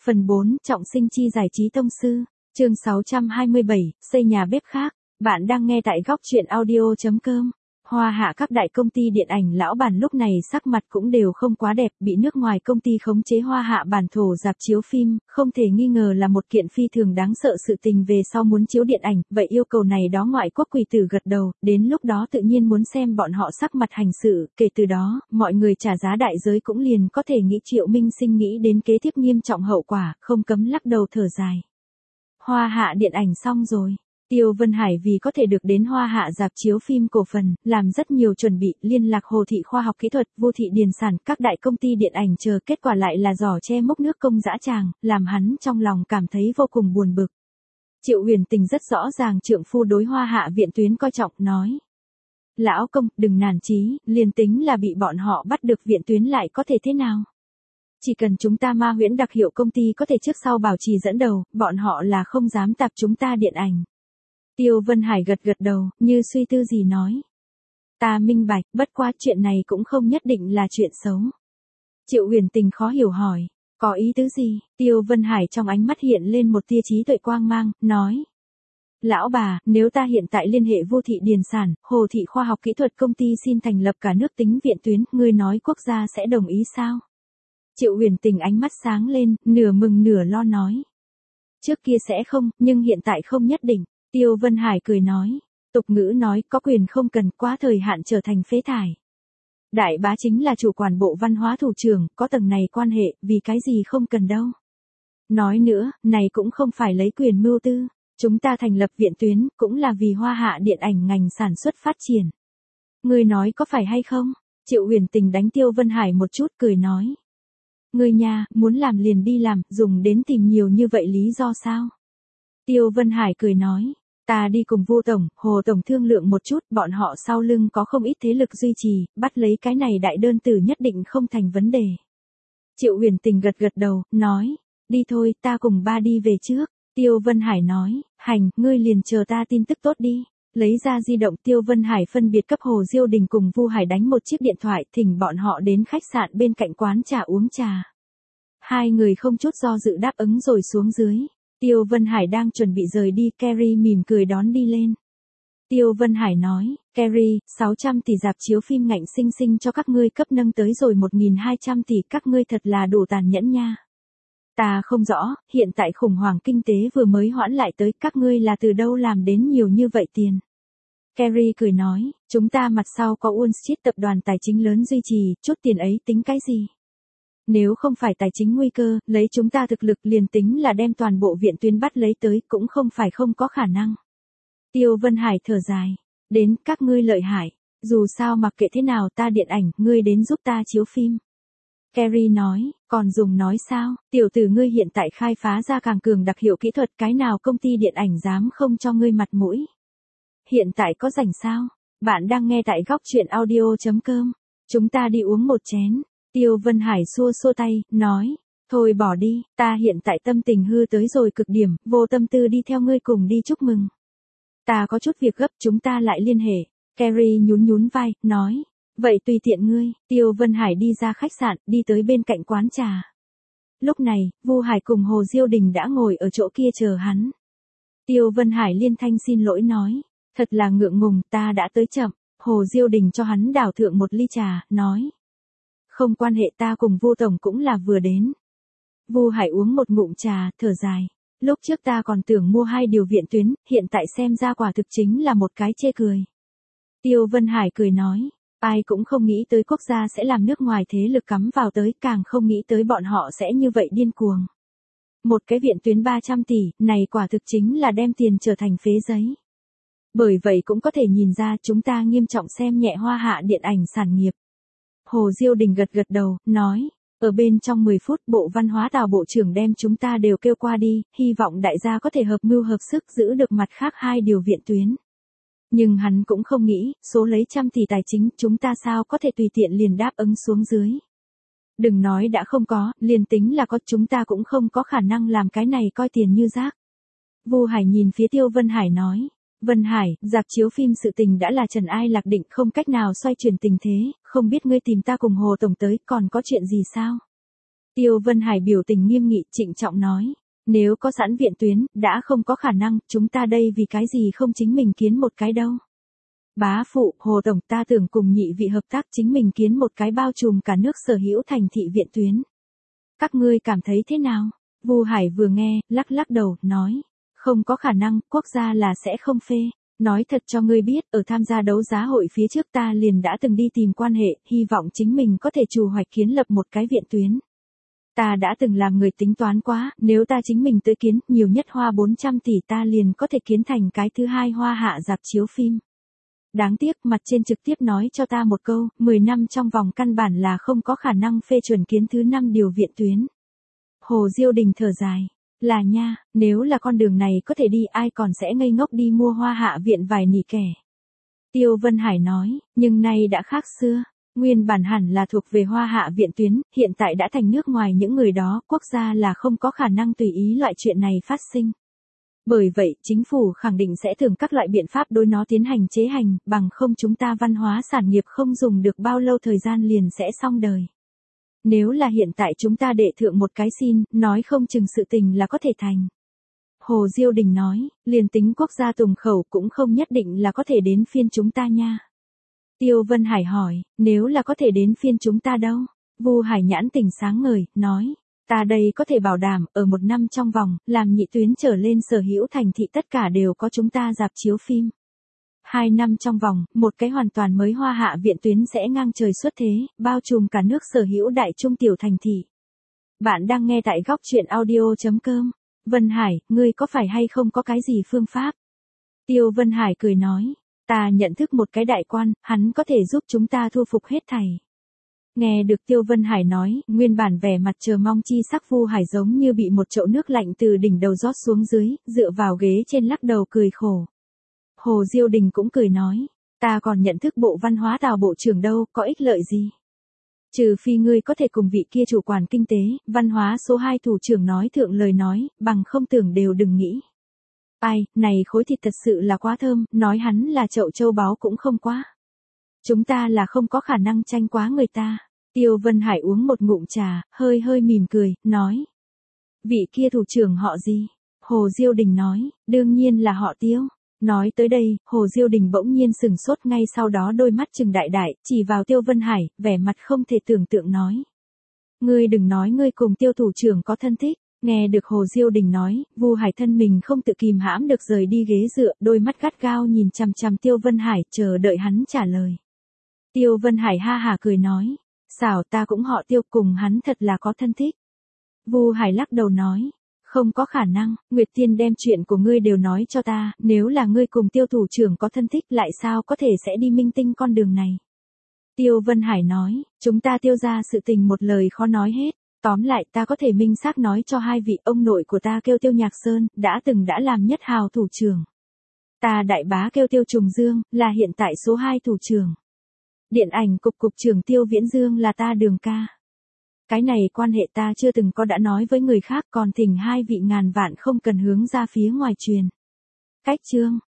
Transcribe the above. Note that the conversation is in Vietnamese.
Phần 4, trọng sinh chi giải trí tông sư. Chương 627, xây nhà bếp khác. Bạn đang nghe tại góc truyện audio.com. Hoa hạ các đại công ty điện ảnh lão bản lúc này sắc mặt cũng đều không quá đẹp, bị nước ngoài công ty khống chế hoa hạ bản thổ rạp chiếu phim, không thể nghi ngờ là một kiện phi thường đáng sợ sự tình về sau muốn chiếu điện ảnh, vậy yêu cầu này đó ngoại quốc quỷ tử gật đầu, đến lúc đó tự nhiên muốn xem bọn họ sắc mặt hành sự, kể từ đó, mọi người trả giá đại giới cũng liền có thể nghĩ Triệu Minh Sinh nghĩ đến kế tiếp nghiêm trọng hậu quả, không cấm lắc đầu thở dài. Hoa hạ điện ảnh xong rồi. Tiêu Vân Hải vì có thể được đến hoa hạ rạp chiếu phim cổ phần, làm rất nhiều chuẩn bị, liên lạc Hồ Thị Khoa học Kỹ thuật, Vô Thị Điền Sản, các đại công ty điện ảnh chờ kết quả lại là giỏ che mốc nước công dã tràng, làm hắn trong lòng cảm thấy vô cùng buồn bực. Triệu Huyền Tình rất rõ ràng trượng phu đối hoa hạ viện tuyến coi trọng, nói. Lão công, đừng nản chí, liền tính là bị bọn họ bắt được viện tuyến lại có thể thế nào? Chỉ cần chúng ta Ma Huyễn đặc hiệu công ty có thể trước sau bảo trì dẫn đầu, bọn họ là không dám tạp chúng ta điện ảnh. Tiêu Vân Hải gật gật đầu, như suy tư gì nói. Ta minh bạch, bất quá chuyện này cũng không nhất định là chuyện xấu. Triệu Huyền Tình khó hiểu hỏi, có ý tứ gì? Tiêu Vân Hải trong ánh mắt hiện lên một tia trí tuệ quang mang, nói. Lão bà, nếu ta hiện tại liên hệ Vô Thị Điền Sản, Hồ Thị Khoa học Kỹ thuật công ty xin thành lập cả nước tính viện tuyến, ngươi nói quốc gia sẽ đồng ý sao? Triệu Huyền Tình ánh mắt sáng lên, nửa mừng nửa lo nói. Trước kia sẽ không, nhưng hiện tại không nhất định. Tiêu Vân Hải cười nói, tục ngữ nói có quyền không cần quá thời hạn trở thành phế thải. Đại bá chính là chủ quản bộ văn hóa thủ trưởng, có tầng này quan hệ, vì cái gì không cần đâu. Nói nữa, này cũng không phải lấy quyền mưu tư, chúng ta thành lập viện tuyến, cũng là vì hoa hạ điện ảnh ngành sản xuất phát triển. Ngươi nói có phải hay không? Triệu Huyền Tình đánh Tiêu Vân Hải một chút cười nói. Ngươi nha, muốn làm liền đi làm, dùng đến tìm nhiều như vậy lý do sao? Tiêu Vân Hải cười nói. Ta đi cùng Vu Tổng, Hồ Tổng thương lượng một chút, bọn họ sau lưng có không ít thế lực duy trì, bắt lấy cái này đại đơn tử nhất định không thành vấn đề. Triệu Huyền Tình gật gật đầu, nói, đi thôi, ta cùng ba đi về trước. Tiêu Vân Hải nói, hành, ngươi liền chờ ta tin tức tốt đi. Lấy ra di động, Tiêu Vân Hải phân biệt cấp Hồ Diêu Đình cùng Vu Hải đánh một chiếc điện thoại, thỉnh bọn họ đến khách sạn bên cạnh quán trà uống trà. Hai người không chút do dự đáp ứng rồi xuống dưới. Tiêu Vân Hải đang chuẩn bị rời đi, Carrie mỉm cười đón đi lên. Tiêu Vân Hải nói, Carrie, 600 tỷ rạp chiếu phim ngạnh sinh sinh cho các ngươi cấp nâng tới rồi 1.200 tỷ, các ngươi thật là đủ tàn nhẫn nha. Ta không rõ, hiện tại khủng hoảng kinh tế vừa mới hoãn lại tới, các ngươi là từ đâu làm đến nhiều như vậy tiền. Carrie cười nói, chúng ta mặt sau có Wall Street tập đoàn tài chính lớn duy trì, chút tiền ấy tính cái gì? Nếu không phải tài chính nguy cơ, lấy chúng ta thực lực liền tính là đem toàn bộ viện tuyến bắt lấy tới cũng không phải không có khả năng. Tiêu Vân Hải thở dài. Đến, các ngươi lợi hại. Dù sao mặc kệ thế nào ta điện ảnh, ngươi đến giúp ta chiếu phim. Carrie nói, còn dùng nói sao, tiểu tử ngươi hiện tại khai phá ra càng cường đặc hiệu kỹ thuật, cái nào công ty điện ảnh dám không cho ngươi mặt mũi. Hiện tại có rảnh sao? Bạn đang nghe tại góc truyện audio.com. Chúng ta đi uống một chén. Tiêu Vân Hải xua xua tay, nói, thôi bỏ đi, ta hiện tại tâm tình hư tới rồi cực điểm, vô tâm tư đi theo ngươi cùng đi chúc mừng. Ta có chút việc gấp, chúng ta lại liên hệ. Carrie nhún nhún vai, nói, vậy tùy tiện ngươi. Tiêu Vân Hải đi ra khách sạn, đi tới bên cạnh quán trà. Lúc này, Vu Hải cùng Hồ Diêu Đình đã ngồi ở chỗ kia chờ hắn. Tiêu Vân Hải liên thanh xin lỗi nói, thật là ngượng ngùng, ta đã tới chậm. Hồ Diêu Đình cho hắn đảo thượng một ly trà, nói. Không quan hệ, ta cùng Vu Tổng cũng là vừa đến. Vu Hải uống một ngụm trà, thở dài. Lúc trước ta còn tưởng mua 2 điều viện tuyến, hiện tại xem ra quả thực chính là một cái chê cười. Tiêu Vân Hải cười nói, ai cũng không nghĩ tới quốc gia sẽ làm nước ngoài thế lực cắm vào tới, càng không nghĩ tới bọn họ sẽ như vậy điên cuồng. Một cái viện tuyến 300 tỷ, này quả thực chính là đem tiền trở thành phế giấy. Bởi vậy cũng có thể nhìn ra chúng ta nghiêm trọng xem nhẹ hoa hạ điện ảnh sản nghiệp. Hồ Diêu Đình gật gật đầu, nói, ở bên trong 10 phút Bộ Văn hóa Tào Bộ trưởng đem chúng ta đều kêu qua đi, hy vọng đại gia có thể hợp mưu hợp sức giữ được mặt khác 2 điều viện tuyến. Nhưng hắn cũng không nghĩ, số lấy trăm tỷ tài chính chúng ta sao có thể tùy tiện liền đáp ứng xuống dưới. Đừng nói đã không có, liền tính là có chúng ta cũng không có khả năng làm cái này coi tiền như rác. Vu Hải nhìn phía Tiêu Vân Hải nói. Vân Hải, rạp chiếu phim sự tình đã là trần ai lạc định, không cách nào xoay chuyển tình thế, không biết ngươi tìm ta cùng Hồ Tổng tới, còn có chuyện gì sao? Tiêu Vân Hải biểu tình nghiêm nghị trịnh trọng nói. Nếu có sẵn viện tuyến, đã không có khả năng, chúng ta đây vì cái gì không chính mình kiến một cái đâu. Bá phụ, Hồ Tổng, ta tưởng cùng nhị vị hợp tác chính mình kiến một cái bao trùm cả nước sở hữu thành thị viện tuyến. Các ngươi cảm thấy thế nào? Vu Hải vừa nghe, lắc lắc đầu, nói. Không có khả năng, quốc gia là sẽ không phê. Nói thật cho ngươi biết, ở tham gia đấu giá hội phía trước ta liền đã từng đi tìm quan hệ, hy vọng chính mình có thể chủ hoạch kiến lập một cái viện tuyến. Ta đã từng làm người tính toán quá, nếu ta chính mình tự kiến, nhiều nhất hoa 400 tỷ ta liền có thể kiến thành cái thứ hai Hoa Hạ rạp chiếu phim. Đáng tiếc mặt trên trực tiếp nói cho ta một câu, 10 năm trong vòng căn bản là không có khả năng phê chuẩn kiến thứ 5 điều viện tuyến. Hồ Diêu Đình thở dài. Là nha, nếu là con đường này có thể đi ai còn sẽ ngây ngốc đi mua Hoa Hạ viện vài nỉ kẻ. Tiêu Vân Hải nói, nhưng nay đã khác xưa. Nguyên bản hẳn là thuộc về Hoa Hạ viện tuyến, hiện tại đã thành nước ngoài những người đó, quốc gia là không có khả năng tùy ý loại chuyện này phát sinh. Bởi vậy, chính phủ khẳng định sẽ thường các loại biện pháp đối nó tiến hành chế hành, bằng không chúng ta văn hóa sản nghiệp không dùng được bao lâu thời gian liền sẽ xong đời. Nếu là hiện tại chúng ta đệ thượng một cái xin, nói không chừng sự tình là có thể thành. Hồ Diêu Đình nói, liền tính quốc gia tùng khẩu cũng không nhất định là có thể đến phiên chúng ta nha. Tiêu Vân Hải hỏi, nếu là có thể đến phiên chúng ta đâu? Vu Hải nhãn tỉnh sáng ngời, nói, ta đây có thể bảo đảm, ở 1 năm trong vòng, làm nhị tuyến trở lên sở hữu thành thị tất cả đều có chúng ta rạp chiếu phim. 2 năm trong vòng, một cái hoàn toàn mới Hoa Hạ viện tuyến sẽ ngang trời xuất thế, bao trùm cả nước sở hữu đại trung tiểu thành thị. Bạn đang nghe tại góc truyện audio.com. Vân Hải, ngươi có phải hay không có cái gì phương pháp? Tiêu Vân Hải cười nói, ta nhận thức một cái đại quan, hắn có thể giúp chúng ta thu phục hết thảy. Nghe được Tiêu Vân Hải nói, nguyên bản vẻ mặt chờ mong chi sắc Vu Hải giống như bị một chậu nước lạnh từ đỉnh đầu rót xuống dưới, dựa vào ghế trên lắc đầu cười khổ. Hồ Diêu Đình cũng cười nói, ta còn nhận thức bộ văn hóa Tào bộ trưởng đâu, có ích lợi gì? Trừ phi ngươi có thể cùng vị kia chủ quản kinh tế, văn hóa số 2 thủ trưởng nói thượng lời nói, bằng không tưởng đều đừng nghĩ. Ai, này khối thịt thật sự là quá thơm, nói hắn là chậu châu báu cũng không quá. Chúng ta là không có khả năng tranh quá người ta. Tiêu Vân Hải uống một ngụm trà, hơi hơi mỉm cười, nói. Vị kia thủ trưởng họ gì? Hồ Diêu Đình nói, đương nhiên là họ Tiêu. Nói tới đây, Hồ Diêu Đình bỗng nhiên sừng sốt ngay sau đó đôi mắt trừng đại đại, chỉ vào Tiêu Vân Hải, vẻ mặt không thể tưởng tượng nói. Ngươi đừng nói ngươi cùng Tiêu thủ trưởng có thân thích. Nghe được Hồ Diêu Đình nói, Vu Hải thân mình không tự kìm hãm được rời đi ghế dựa, đôi mắt gắt gao nhìn chằm chằm Tiêu Vân Hải, chờ đợi hắn trả lời. Tiêu Vân Hải ha hả cười nói, xảo ta cũng họ Tiêu, cùng hắn thật là có thân thích. Vu Hải lắc đầu nói, không có khả năng, Nguyệt Tiên đem chuyện của ngươi đều nói cho ta, nếu là ngươi cùng Tiêu thủ trưởng có thân thích lại sao có thể sẽ đi minh tinh con đường này. Tiêu Vân Hải nói, chúng ta Tiêu ra sự tình một lời khó nói hết. Tóm lại ta có thể minh xác nói cho hai vị ông nội của ta kêu Tiêu Nhạc Sơn, đã làm nhất hào thủ trưởng. Ta đại bá kêu Tiêu Trùng Dương, là hiện tại số 2 thủ trưởng. Điện ảnh cục trưởng Tiêu Viễn Dương là ta Đường ca. Cái này quan hệ ta chưa từng có đã nói với người khác, còn thỉnh hai vị ngàn vạn không cần hướng ra phía ngoài truyền. Cách chương.